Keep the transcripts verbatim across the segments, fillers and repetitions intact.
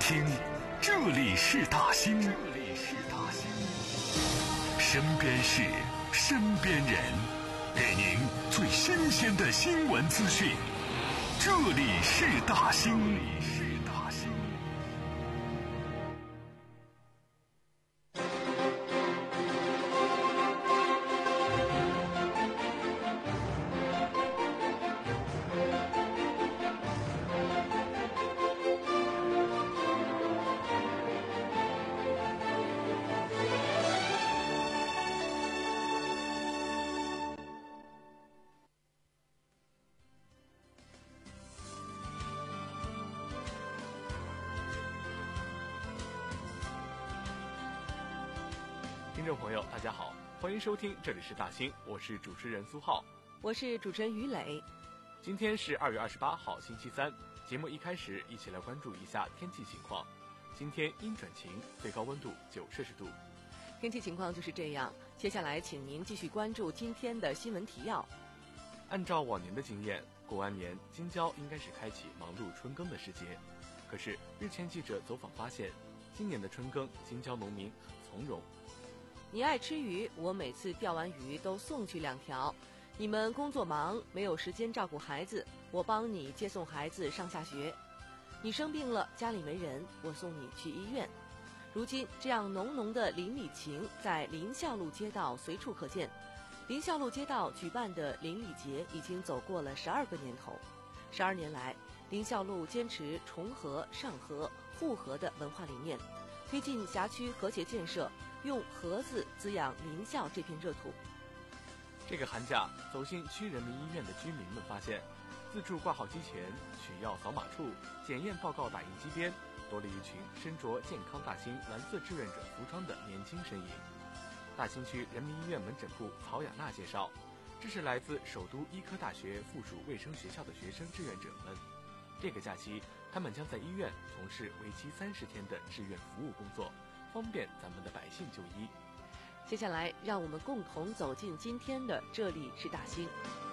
听，这里是大兴，这里是大兴，身边事，身边人，给您最新鲜的新闻资讯。这里是大兴，这里是大兴。 听众朋友大家好，欢迎收听这里是大兴，我是主持人苏浩， 我是主持人于磊。 今天是二月二十八号星期三，节目一开始一起来关注一下天气情况。今天阴转晴，最高温度九摄氏度。 天气情况就是这样，接下来请您继续关注今天的新闻提要。 按照往年的经验，过完年京郊应该是开启忙碌春耕的时节，可是日前记者走访发现，今年的春耕京郊农民很从容。 你爱吃鱼，我每次钓完鱼都送去两条。你们工作忙，没有时间照顾孩子，我帮你接送孩子上下学。你生病了，家里没人，我送你去医院。如今这样浓浓的邻里情在临孝路街道随处可见。临孝路街道举办的邻里节已经走过了十二个年头。十二年来，临孝路坚持重和、上和、互和的文化理念，推进辖区和谐建设，用和字滋养临孝这片热土。 这个寒假走进区人民医院的居民们发现，自助挂号机前、取药扫码处、检验报告打印机边，多了一群身着健康大兴蓝色志愿者服装的年轻身影。大兴区人民医院门诊部曹雅娜介绍，这是来自首都医科大学附属卫生学校的学生志愿者们。这个假期，他们将在医院从事为期三十天的志愿服务工作，方便咱们的百姓就医。 接下来，让我们共同走进今天的这里是大兴。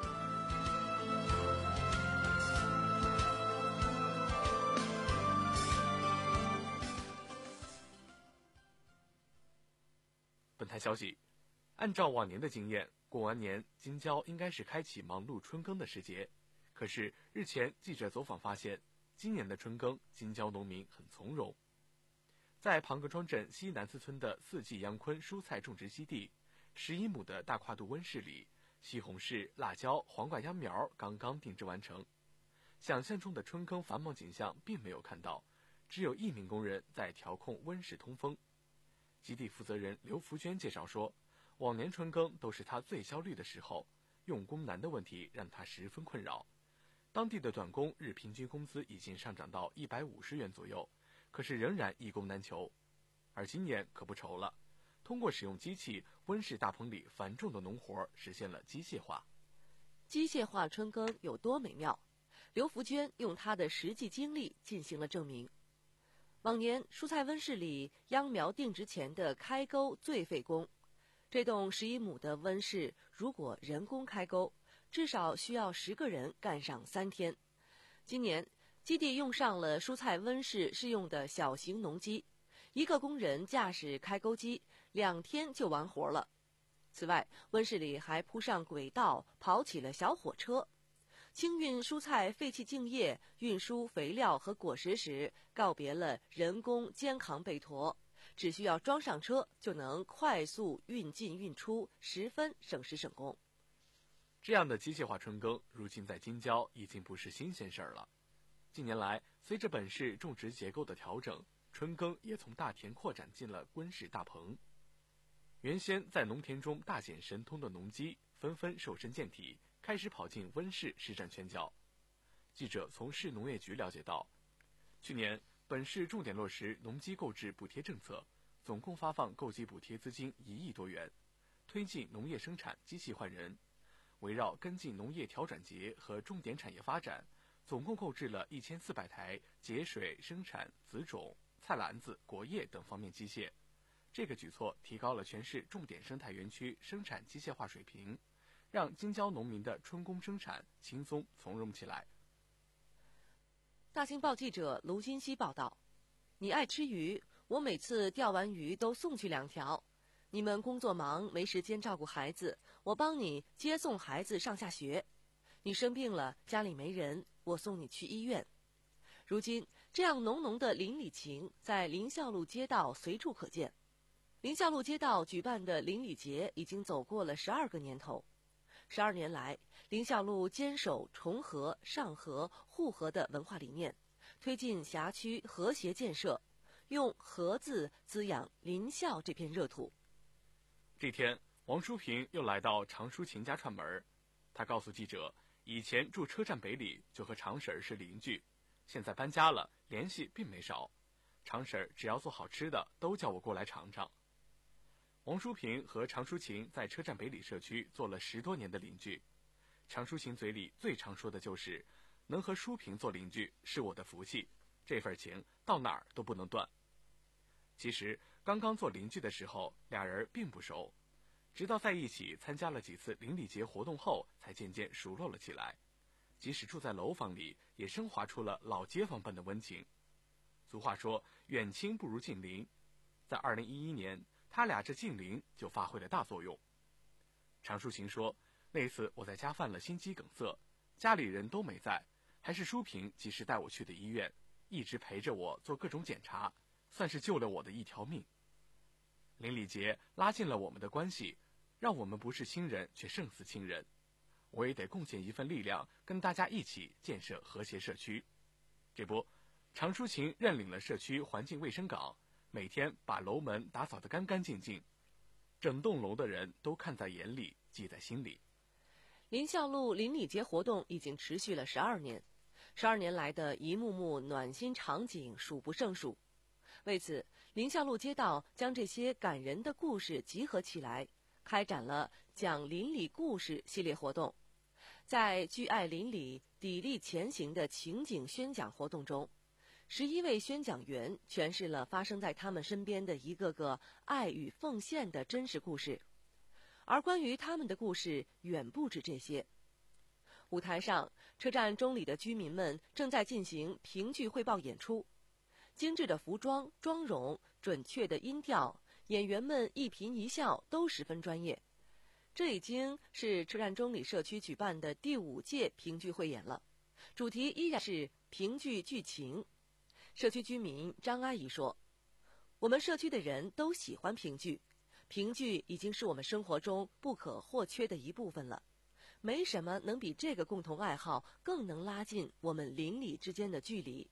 本台消息，按照往年的经验，过完年京郊应该是开启忙碌春耕的时节。可是日前记者走访发现，今年的春耕京郊农民很从容。在庞各庄镇西南四村的四季阳坤蔬菜种植基地，十一亩的大跨度温室里，西红柿、辣椒、黄瓜秧苗刚刚定植完成。想象中的春耕繁忙景象并没有看到，只有一名工人在调控温室通风。基地负责人刘福娟介绍说，往年春耕都是他最焦虑的时候，用工难的问题让他十分困扰。当地的短工日平均工资已经上涨到一百五十元左右，可是仍然一工难求。而今年可不愁了，通过使用机器，温室大棚里繁重的农活实现了机械化。 机械化春耕有多美妙？刘福娟用她的实际经历进行了证明。往年蔬菜温室里秧苗定植前的开沟最费工，这栋十一亩的温室如果人工开沟，至少需要十个人干上三天。今年基地用上了蔬菜温室适用的小型农机，一个工人驾驶开沟机，两天就完活了。此外，温室里还铺上轨道，跑起了小火车。清运蔬菜废弃茎叶，运输肥料和果实时，告别了人工肩扛背驮，只需要装上车就能快速运进运出，十分省时省工。 这样的机械化春耕，如今在京郊已经不是新鲜事儿了。近年来，随着本市种植结构的调整，春耕也从大田扩展进了温室大棚。原先在农田中大显神通的农机，纷纷瘦身健体，开始跑进温室施展拳脚。记者从市农业局了解到，去年本市重点落实农机购置补贴政策，总共发放购机补贴资金一亿多元，推进农业生产机器换人。围绕跟进农业调转节和重点产业发展，总共购置了一千四百台节水、生产、籽种、菜篮子、果叶等方面机械。这个举措提高了全市重点生态园区生产机械化水平，让京郊农民的春工生产轻松从容起来。 大兴报记者卢金熙报道， 你爱吃鱼，我每次钓完鱼都送去两条。你们工作忙，没时间照顾孩子，我帮你接送孩子上下学。你生病了，家里没人，我送你去医院。如今，这样浓浓的邻里情在临孝路街道随处可见。临孝路街道举办的邻里节已经走过了十二个年头。十二年来，临孝路坚守重和、上和、互和的文化理念，推进辖区和谐建设，用和字滋养临孝这片热土。 这天，王淑平又来到常淑琴家串门。他告诉记者，以前住车站北里就和常婶儿是邻居，现在搬家了，联系并没少。常婶儿只要做好吃的，都叫我过来尝尝。王淑平和常淑琴在车站北里社区做了十多年的邻居。常淑琴嘴里最常说的就是能和淑平做邻居是我的福气，这份情到哪儿都不能断。其实刚刚做邻居的时候，俩人并不熟，直到在一起参加了几次邻里节活动后，才渐渐熟络了起来。即使住在楼房里，也升华出了老街坊般的温情。俗话说，远亲不如近邻。在二零一一年，他俩这近邻就发挥了大作用。常淑琴说，那次我在家犯了心肌梗塞，家里人都没在，还是淑平及时带我去的医院，一直陪着我做各种检查，算是救了我的一条命。邻里节拉近了我们的关系，让我们不是亲人却胜似亲人。我也得贡献一份力量，跟大家一起建设和谐社区。这不，常淑琴认领了社区环境卫生岗，每天把楼门打扫得干干净净，整栋楼的人都看在眼里，记在心里。 临孝路邻里节活动已经持续了十二年，十二年来的一幕幕暖心场景数不胜数。为此，临孝路街道将这些感人的故事集合起来，开展了讲邻里故事系列活动。在聚爱邻里、砥砺前行的情景宣讲活动中，十一位宣讲员诠释了发生在他们身边的一个个爱与奉献的真实故事。而关于他们的故事远不止这些。舞台上，车站中里的居民们正在进行评剧汇报演出。精致的服装、妆容、准确的音调，演员们一颦一笑都十分专业。这已经是车站中里社区举办的第五届评剧汇演了，主题依然是评剧剧情。社区居民张阿姨说，我们社区的人都喜欢评剧，评剧已经是我们生活中不可或缺的一部分了，没什么能比这个共同爱好更能拉近我们邻里之间的距离。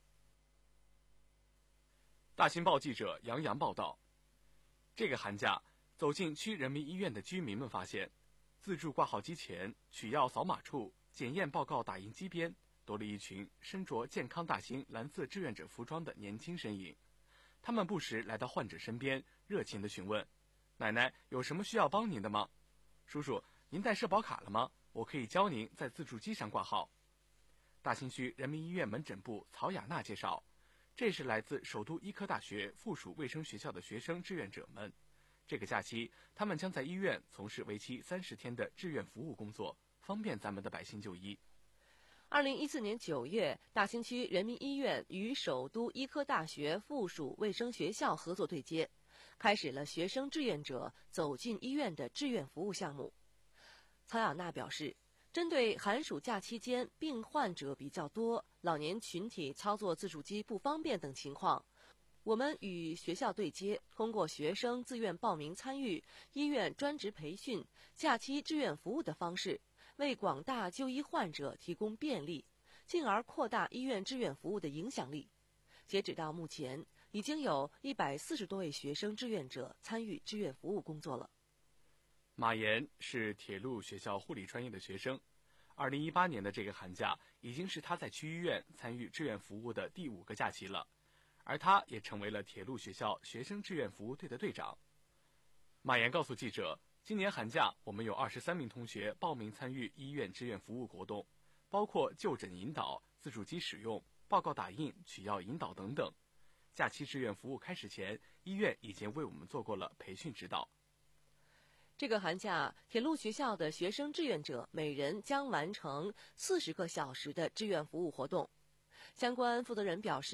大新报记者杨洋报道，这个寒假走进区人民医院的居民们发现，自助挂号机前、取药扫码处、检验报告打印机边多了一群身着健康大新蓝色志愿者服装的年轻身影。他们不时来到患者身边，热情地询问：奶奶有什么需要帮您的吗？叔叔，您带社保卡了吗？我可以教您在自助机上挂号。大新区人民医院门诊部曹雅娜介绍，这是来自首都医科大学附属卫生学校的学生志愿者们。这个假期，他们将在医院从事为期三十天的志愿服务工作，方便咱们的百姓就医。 二零一四年九月，大兴区人民医院与首都医科大学附属卫生学校合作对接，开始了学生志愿者走进医院的志愿服务项目。曹雅娜表示，针对寒暑假期间病患者比较多、老年群体操作自助机不方便等情况，我们与学校对接，通过学生自愿报名参与、医院专职培训、假期志愿服务的方式，为广大就医患者提供便利，进而扩大医院志愿服务的影响力。截止到目前，已经有一百四十多位学生志愿者参与志愿服务工作了。 马岩是铁路学校护理专业的学生，二零一八年的这个寒假已经是他在区医院参与志愿服务的第五个假期了，而他也成为了铁路学校学生志愿服务队的队长。马岩告诉记者，今年寒假我们有二十三名同学报名参与医院志愿服务活动，包括就诊引导、自助机使用、报告打印、取药引导等等。假期志愿服务开始前，医院已经为我们做过了培训指导。 这个寒假，铁路学校的学生志愿者每人将完成四十个小时的志愿服务活动。相关负责人表示，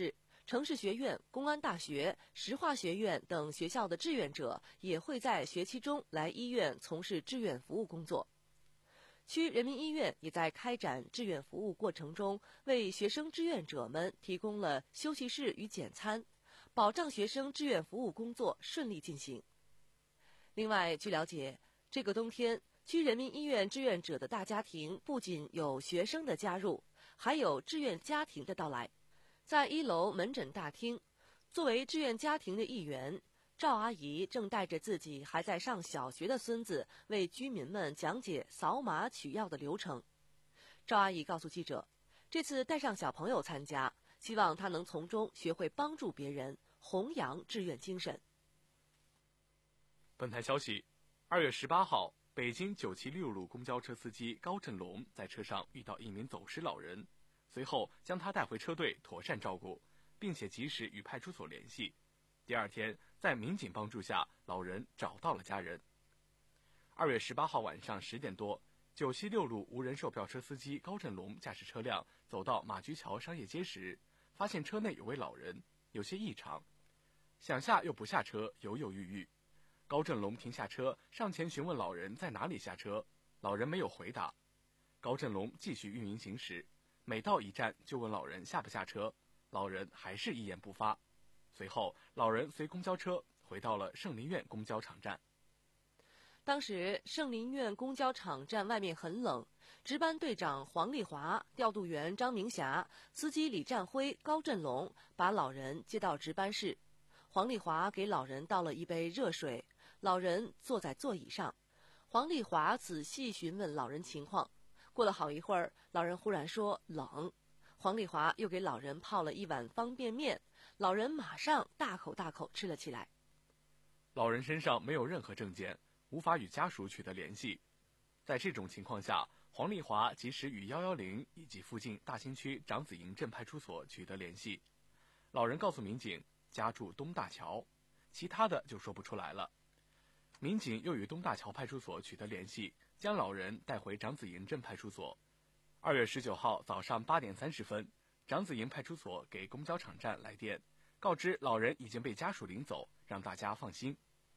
城市学院、公安大学、石化学院等学校的志愿者也会在学期中来医院从事志愿服务工作。区人民医院也在开展志愿服务过程中，为学生志愿者们提供了休息室与简餐，保障学生志愿服务工作顺利进行。另外，据了解，这个冬天，区人民医院志愿者的大家庭不仅有学生的加入，还有志愿家庭的到来。在一楼门诊大厅，作为志愿家庭的一员，赵阿姨正带着自己还在上小学的孙子，为居民们讲解扫码取药的流程。赵阿姨告诉记者，这次带上小朋友参加，希望他能从中学会帮助别人，弘扬志愿精神。 本台消息，二月十八号，北京九七六路公交车司机高振龙在车上遇到一名走失老人，随后将他带回车队妥善照顾，并且及时与派出所联系。第二天，在民警帮助下，老人找到了家人。二月十八号晚上十点多，九七六路无人售票车司机高振龙驾驶车辆走到马驹桥商业街时，发现车内有位老人，有些异常，想下又不下车，犹犹豫豫。高振龙停下车，上前询问老人在哪里下车，老人没有回答。高振龙继续运营行驶，每到一站就问老人下不下车，老人还是一言不发。随后，老人随公交车回到了圣林苑公交场站。 当时，圣林苑公交场站外面很冷，值班队长黄丽华、调度员张明霞、司机李占辉、高振龙把老人接到值班室。黄丽华给老人倒了一杯热水，老人坐在座椅上。黄丽华仔细询问老人情况，过了好一会儿，老人忽然说冷。黄丽华又给老人泡了一碗方便面，老人马上大口大口吃了起来。 老人身上没有任何证件，无法与家属取得联系。在这种情况下，黄丽华及时与一一零以及附近大兴区长子营镇派出所取得联系。老人告诉民警，家住东大桥，其他的就说不出来了。民警又与东大桥派出所取得联系，将老人带回长子营镇派出所。二月十九号早上八点三十分，长子营派出所给公交场站来电，告知老人已经被家属领走，让大家放心。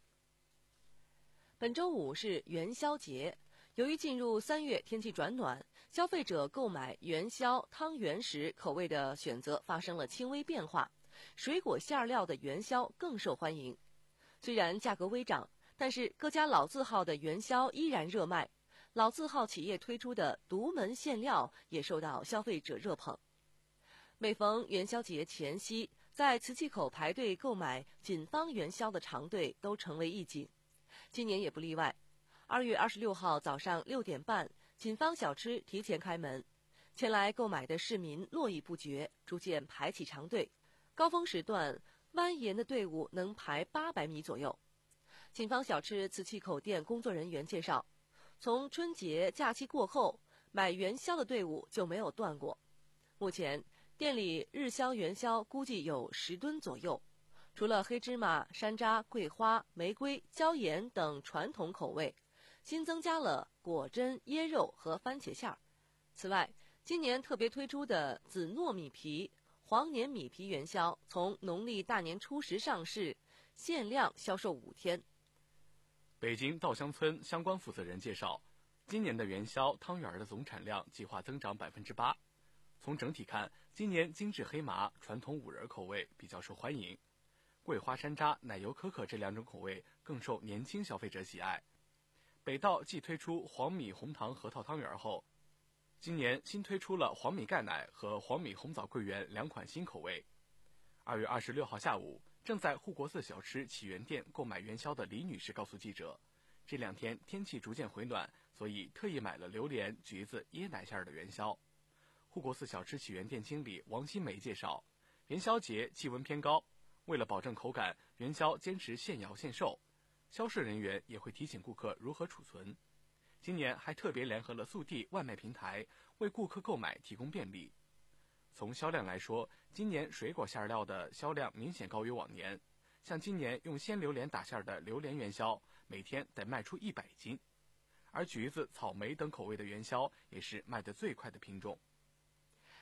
本周五是元宵节，由于进入三月，天气转暖，消费者购买元宵汤圆时口味的选择发生了轻微变化，水果馅料的元宵更受欢迎。虽然价格微涨，但是各家老字号的元宵依然热卖。老字号企业推出的独门馅料也受到消费者热捧。每逢元宵节前夕，在瓷器口排队购买锦芳元宵的长队都成为一景，今年也不例外。二月二十六号早上六点半，锦芳小吃提前开门，前来购买的市民络绎不绝，逐渐排起长队。高峰时段，蜿蜒的队伍能排八百米左右。锦芳小吃瓷器口店工作人员介绍，从春节假期过后，买元宵的队伍就没有断过。目前店里日销元宵估计有十吨左右，除了黑芝麻、山楂、桂花、玫瑰、椒盐等传统口味，新增加了果珍、椰肉和番茄馅儿。此外，今年特别推出的紫糯米皮、黄黏米皮元宵，从农历大年初十上市，限量销售五天。 北京稻香村相关负责人介绍，今年的元宵汤圆的总产量计划增长百分之八。从整体看，今年精致黑麻、传统五仁口味比较受欢迎，桂花山楂、奶油可可这两种口味更受年轻消费者喜爱。北稻继推出黄米红糖核桃汤圆后，今年新推出了黄米钙奶和黄米红枣桂圆两款新口味。二月二十六号下午，正在护国寺小吃起源店购买元宵的李女士告诉记者，这两天天气逐渐回暖，所以特意买了榴莲、橘子、椰奶馅的元宵。护国寺小吃起源店经理王新梅介绍，元宵节气温偏高，为了保证口感，元宵坚持现摇现售，销售人员也会提醒顾客如何储存。今年还特别联合了速递外卖平台，为顾客购买提供便利。从销量来说，今年水果馅料的销量明显高于往年，像今年用鲜榴莲打馅的榴莲元宵，每天得卖出一百斤，而橘子、草莓等口味的元宵也是卖得最快的品种。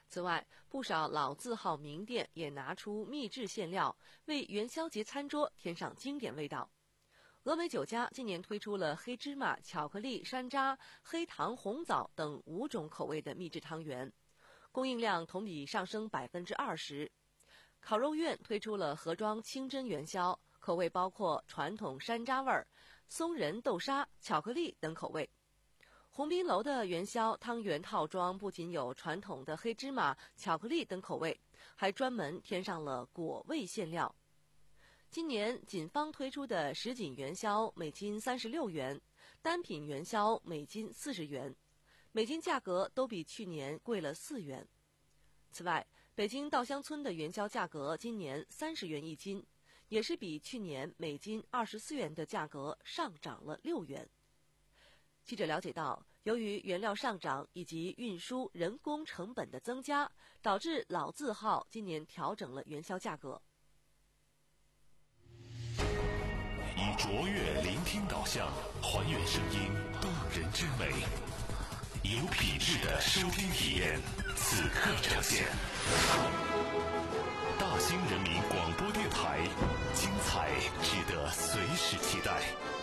此外，不少老字号名店也拿出秘制馅料，为元宵节餐桌添上经典味道。峨眉酒家今年推出了黑芝麻、巧克力、山楂、黑糖、红枣等五种口味的秘制汤圆，供应量同比上升百分之二十。烤肉苑推出了盒装清真元宵，口味包括传统山楂味儿、松仁豆沙、巧克力等口味。鸿宾楼的元宵汤圆套装不仅有传统的黑芝麻、巧克力等口味，还专门添上了果味馅料。今年锦方推出的什锦元宵每斤三十六元，单品元宵每斤四十元，每斤价格都比去年贵了四元。此外，北京稻香村的元宵价格今年三十元一斤，也是比去年每斤二十四元的价格上涨了六元。记者了解到，由于原料上涨以及运输人工成本的增加，导致老字号今年调整了元宵价格。 以卓越聆听导向，还原声音动人之美，有品质的收听体验，此刻呈现。大兴人民广播电台，精彩值得随时期待。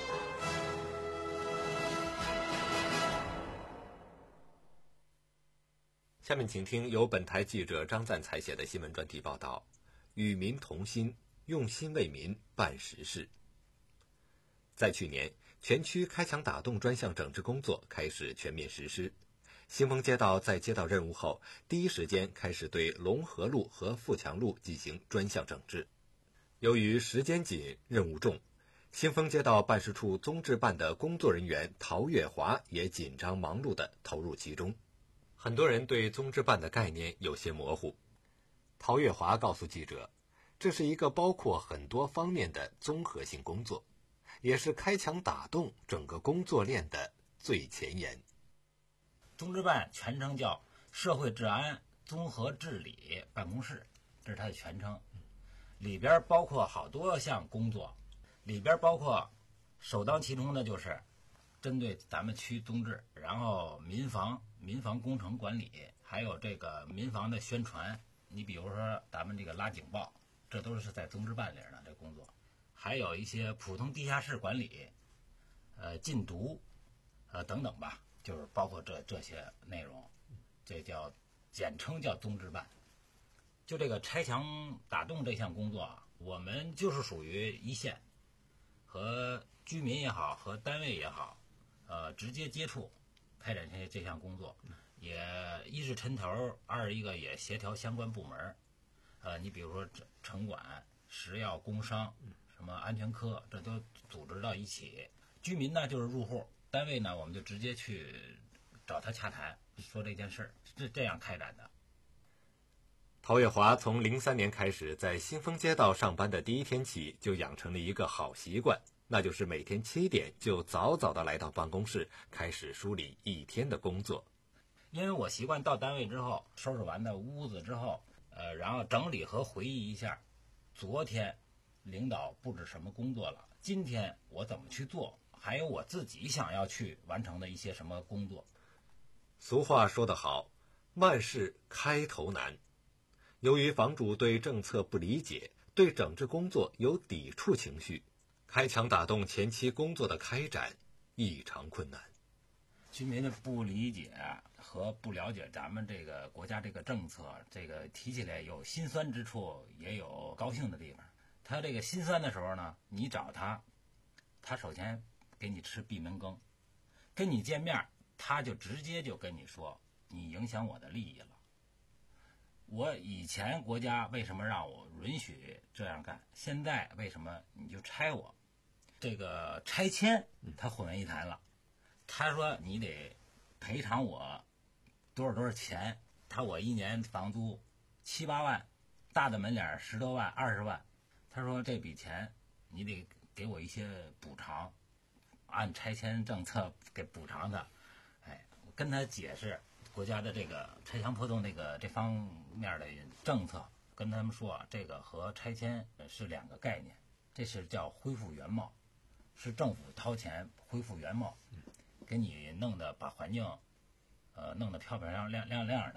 下面请听由本台记者张赞采写的新闻专题报道：与民同心，用心为民办实事。在去年，全区开墙打洞专项整治工作开始全面实施。新丰街道在接到任务后，第一时间开始对龙河路和富强路进行专项整治。由于时间紧、任务重，新丰街道办事处综治办的工作人员陶月华也紧张忙碌地投入其中。很多人对综治办的概念有些模糊。陶月华告诉记者，这是一个包括很多方面的综合性工作，也是开墙打洞整个工作链的最前沿。 综治办全称叫社会治安综合治理办公室，这是它的全称。里边包括好多项工作，里边包括首当其冲的就是针对咱们区综治，然后民防、民防工程管理，还有这个民防的宣传。你比如说咱们这个拉警报，这都是在综治办里的这工作。还有一些普通地下室管理，呃，禁毒，呃等等吧，就是包括这这些内容，这叫简称叫综治办。就这个拆墙打洞这项工作啊，我们就是属于一线，和居民也好，和单位也好，呃，直接接触，开展这这项工作，也一是抻头，二一个也协调相关部门，呃，你比如说城管、食药、工商。什么安全科，这都组织到一起。居民呢就是入户，单位呢我们就直接去找他洽谈，说这件事儿，是这样开展的。 陶月华从零三年开始在新丰街道上班的第一天起，就养成了一个好习惯，那就是每天七点就早早的来到办公室，开始梳理一天的工作。 因为我习惯到单位之后，收拾完的屋子之后，呃，然后整理和回忆一下昨天领导布置什么工作了，今天我怎么去做，还有我自己想要去完成的一些什么工作。 俗话说得好，万事开头难。由于房主对政策不理解，对整治工作有抵触情绪，开墙打洞前期工作的开展异常困难。 居民的不理解和不了解咱们这个国家这个政策，这个提起来有心酸之处，也有高兴的地方。他这个心酸的时候呢，你找他，他首先给你吃闭门羹，跟你见面，他就直接就跟你说，你影响我的利益了。我以前国家为什么让我允许这样干，现在为什么你就拆我？这个拆迁他混为一谈了，他说你得赔偿我多少多少钱，他我一年房租七八万，大的门脸十多万、二十万。他说这笔钱你得给我一些补偿，按拆迁政策给补偿他。哎，我跟他解释国家的这个拆墙破洞这个这方面的政策，跟他们说这个和拆迁是两个概念，这是叫恢复原貌，是政府掏钱恢复原貌，给你弄得把环境呃弄得漂漂亮亮亮亮的。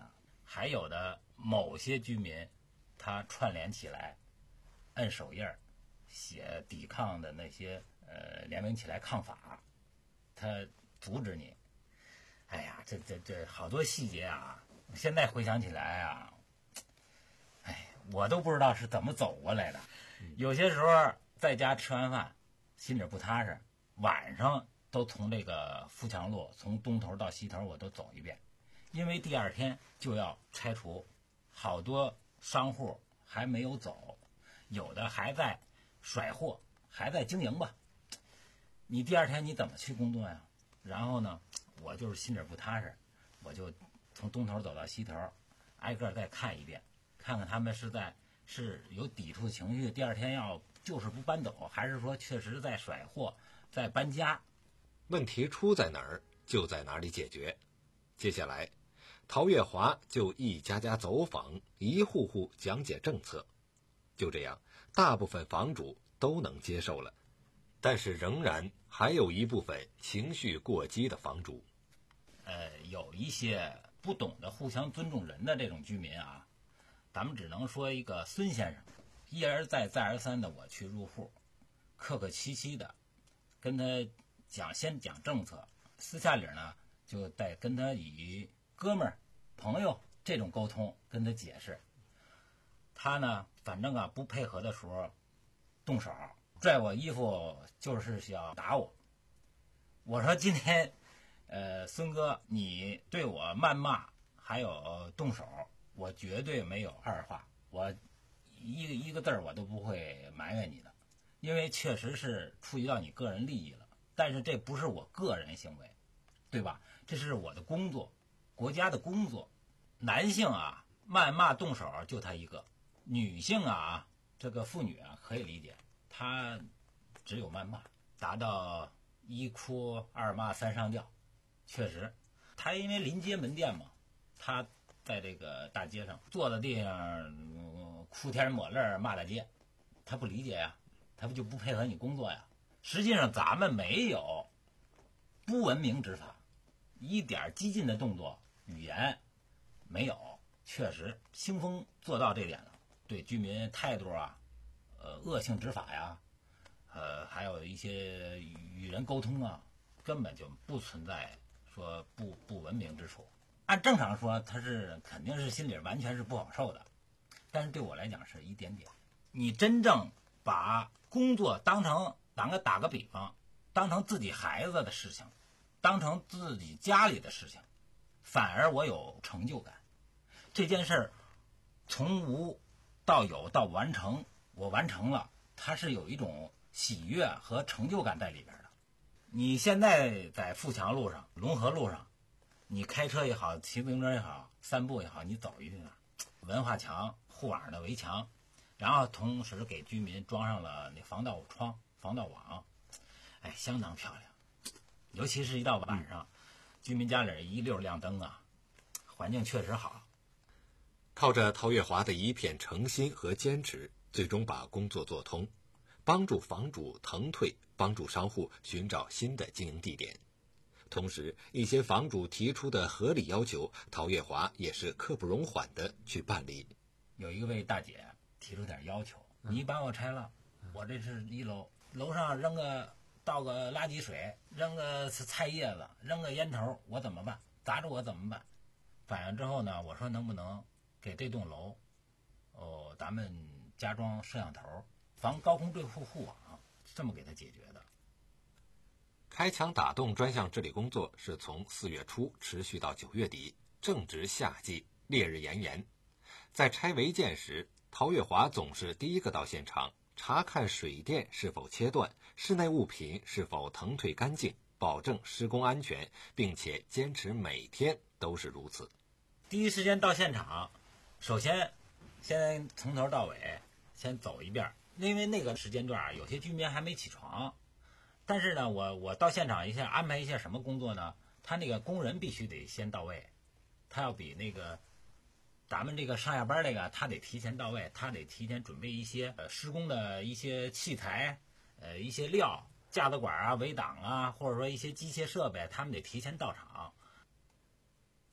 还有的某些居民，他串联起来，摁手印儿，写抵抗的那些呃联名起来抗法，他阻止你。哎呀，这这这好多细节啊！现在回想起来啊，哎，我都不知道是怎么走过来的。有些时候在家吃完饭，心里不踏实，晚上都从这个富强路从东头到西头我都走一遍，因为第二天就要拆除，好多商户还没有走，有的还在甩货，还在经营吧。你第二天你怎么去工作呀？然后呢，我就是心里不踏实，我就从东头走到西头，挨个再看一遍，看看他们是在是有抵触情绪，第二天要就是不搬走，还是说确实在甩货，在搬家。 问题出在哪儿，就在哪里解决。接下来，陶月华就一家家走访，一户户讲解政策。就这样，大部分房主都能接受了。但是仍然还有一部分情绪过激的房主， 呃，有一些不懂得互相尊重人的这种居民啊，咱们只能说一个孙先生，一而再再而三的我去入户，客客气气的跟他讲，先讲政策，私下里呢就得跟他以哥们儿、朋友这种沟通跟他解释。他呢，反正啊不配合的时候动手。拽我衣服就是想打我。我说今天，呃，孙哥，你对我谩骂还有动手，我绝对没有二话，我一个一个字儿我都不会埋怨你的，因为确实是触及到你个人利益了。但是这不是我个人行为，对吧？这是我的工作，国家的工作。男性啊，谩骂动手就他一个；女性啊，这个妇女啊，可以理解。他只有谩骂，达到一哭二骂三上吊。确实，他因为临街门店嘛，他在这个大街上坐在地上、嗯、哭天抹泪骂大街，他不理解呀，他不就不配合你工作呀？实际上咱们没有不文明执法，一点激进的动作语言没有，确实兴丰做到这点了，对居民态度啊呃，恶性执法呀，呃，还有一些与人沟通啊，根本就不存在说不不文明之处。按正常说，他是肯定是心里完全是不好受的，但是对我来讲是一点点。你真正把工作当成，咱个打个比方，当成自己孩子的事情，当成自己家里的事情，反而我有成就感。这件事儿从无到有到完成。我完成了，它是有一种喜悦和成就感在里边的。你现在在富强路上、龙河路上，你开车也好，骑自行车也好，散步也好，你走一下，文化墙、护网的围墙，然后同时给居民装上了那防盗窗、防盗网，哎，相当漂亮。尤其是一到晚上，居民家里一溜亮灯啊，环境确实好。 靠着陶月华的一片诚心和坚持，最终把工作做通，帮助房主腾退，帮助商户寻找新的经营地点。同时，一些房主提出的合理要求，陶月华也是刻不容缓的去办理。 有一位大姐提出点要求，你把我拆了，我这是一楼，楼上扔个倒个垃圾水，扔个菜叶子，扔个烟头，我怎么办？砸着我怎么办？反映之后呢，我说能不能给这栋楼，哦，咱们加装摄像头，防高空对户护网，这么给他解决的。 开墙打洞专项治理工作是从四月初持续到九月底，正值夏季，烈日炎炎。在拆违建时，陶月华总是第一个到现场，查看水电是否切断，室内物品是否腾退干净，保证施工安全，并且坚持每天都是如此。 第一时间到现场，首先先从头到尾先走一遍，因为那个时间段有些居民还没起床。但是呢，我我到现场一下安排一下什么工作呢？他那个工人必须得先到位，他要比那个咱们这个上下班这个他得提前到位，他得提前准备一些呃施工的一些器材，呃一些料，架子管啊、围挡啊，或者说一些机械设备，他们得提前到场。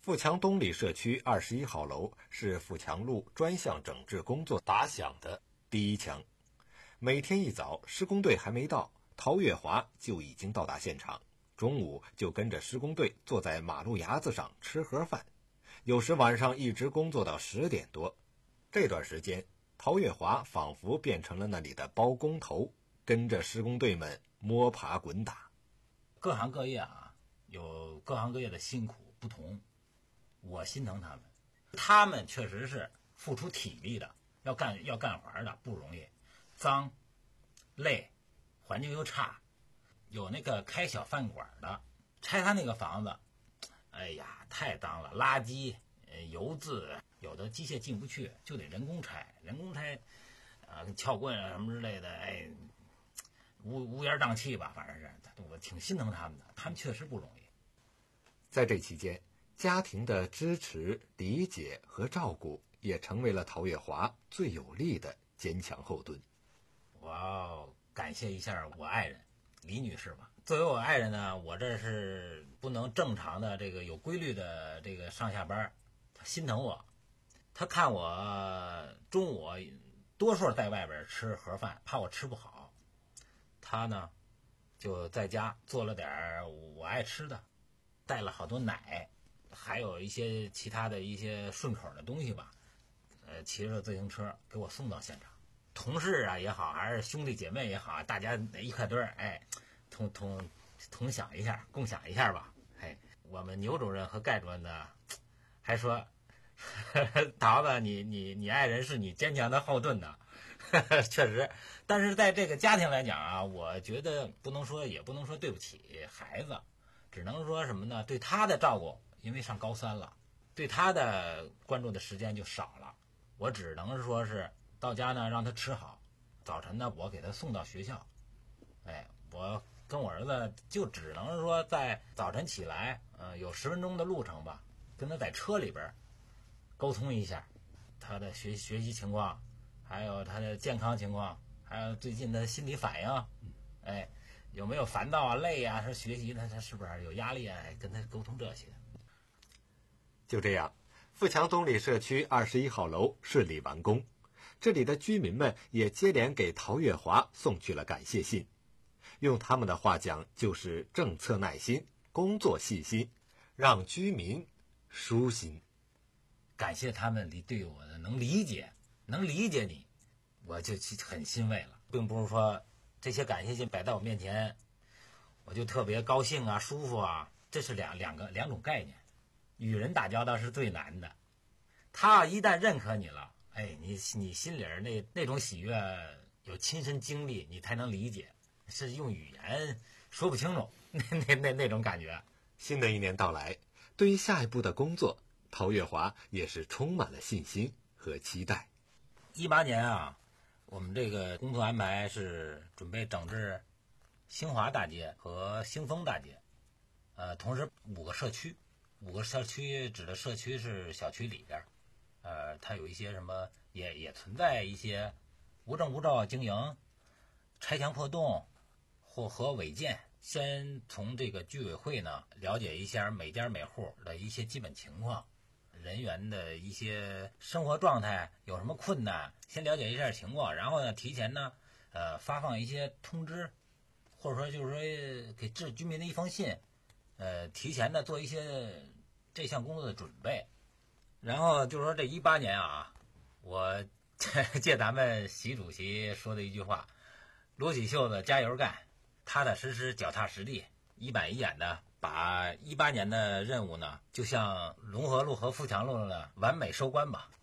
富强东里社区二十一号楼是富强路专项整治工作打响的第一枪。每天一早，施工队还没到，陶月华就已经到达现场。中午就跟着施工队坐在马路牙子上吃盒饭，有时晚上一直工作到十点多。这段时间，陶月华仿佛变成了那里的包工头，跟着施工队们摸爬滚打。 各行各业啊，有各行各业的辛苦不同，我心疼他们，他们确实是付出体力的，要干要干活的，不容易，脏、累，环境又差。有那个开小饭馆的，拆他那个房子，哎呀，太脏了，垃圾、呃、油渍，有的机械进不去，就得人工拆，人工拆，啊、呃，撬棍啊什么之类的，哎，乌乌烟瘴气吧，反正是，我挺心疼他们的，他们确实不容易。 在这期间，家庭的支持、理解和照顾也成为了陶月华最有力的坚强后盾。 我要感谢一下我爱人李女士吧。作为我爱人呢，我这是不能正常的这个有规律的这个上下班，她心疼我，她看我中午多数在外边吃盒饭，怕我吃不好，她呢就在家做了点我爱吃的，带了好多奶，还有一些其他的一些顺口的东西吧，呃，骑着自行车给我送到现场。同事啊也好，还是兄弟姐妹也好，大家一块堆儿，哎，同同同享一下，共享一下吧。哎，我们牛主任和盖主任呢，还说，呵呵桃子，你你你爱人是你坚强的后盾呢，呵呵确实。但是在这个家庭来讲啊，我觉得不能说，也不能说对不起孩子，只能说什么呢？对他的照顾，因为上高三了，对他的关注的时间就少了。我只能说是。到家呢，让他吃好。早晨呢，我给他送到学校。哎，我跟我儿子就只能说在早晨起来，呃，有十分钟的路程吧，跟他在车里边沟通一下他的学学习情况，还有他的健康情况，还有最近的心理反应，哎，有没有烦躁啊、累啊？说学习他他是不是有压力啊？跟他沟通这些。 就这样，富强东里社区二十一号楼顺利完工。这里的居民们也接连给陶月华送去了感谢信，用他们的话讲，就是政策耐心，工作细心，让居民舒心。 感谢他们理对我的能理解，能理解你，我就很欣慰了。并不是说这些感谢信摆在我面前，我就特别高兴啊、舒服啊，这是两两个两种概念。与人打交道是最难的，他一旦认可你了。哎，你你心里那那种喜悦，有亲身经历，你才能理解，是用语言说不清楚，那那那那种感觉。 新的一年到来，对于下一步的工作，陶月华也是充满了信心和期待。 一八年啊，我们这个工作安排是准备整治兴华大街和兴丰大街，呃，同时五个社区，五个社区指的社区是小区里边。呃，它有一些什么，也也存在一些无证无照经营、拆墙破洞或和违建。先从这个居委会呢了解一下每家每户的一些基本情况，人员的一些生活状态有什么困难，先了解一下情况，然后呢提前呢呃发放一些通知，或者说就是说给致居民的一封信，呃提前的做一些这项工作的准备。然后就是说这一八年啊，我借咱们习主席说的一句话，撸起袖子加油干，踏踏实实脚踏实地，一板一眼的把一八年的任务呢，就像龙河路和富强路呢完美收官吧。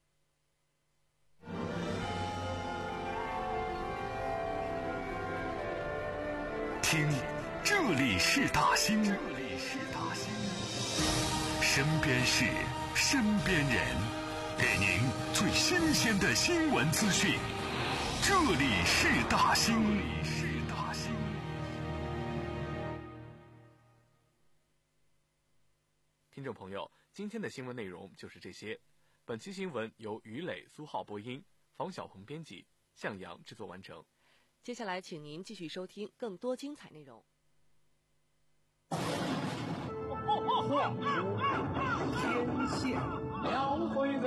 听，这里是大兴，这里是大兴，身边事。身边人，给您最新鲜的新闻资讯。这里是大兴，这里是大兴。 听众朋友，今天的新闻内容就是这些。本期新闻由于磊、苏浩播音，房小鹏编辑，向阳制作完成。 接下来，请您继续收听更多精彩内容。 创出天下，描绘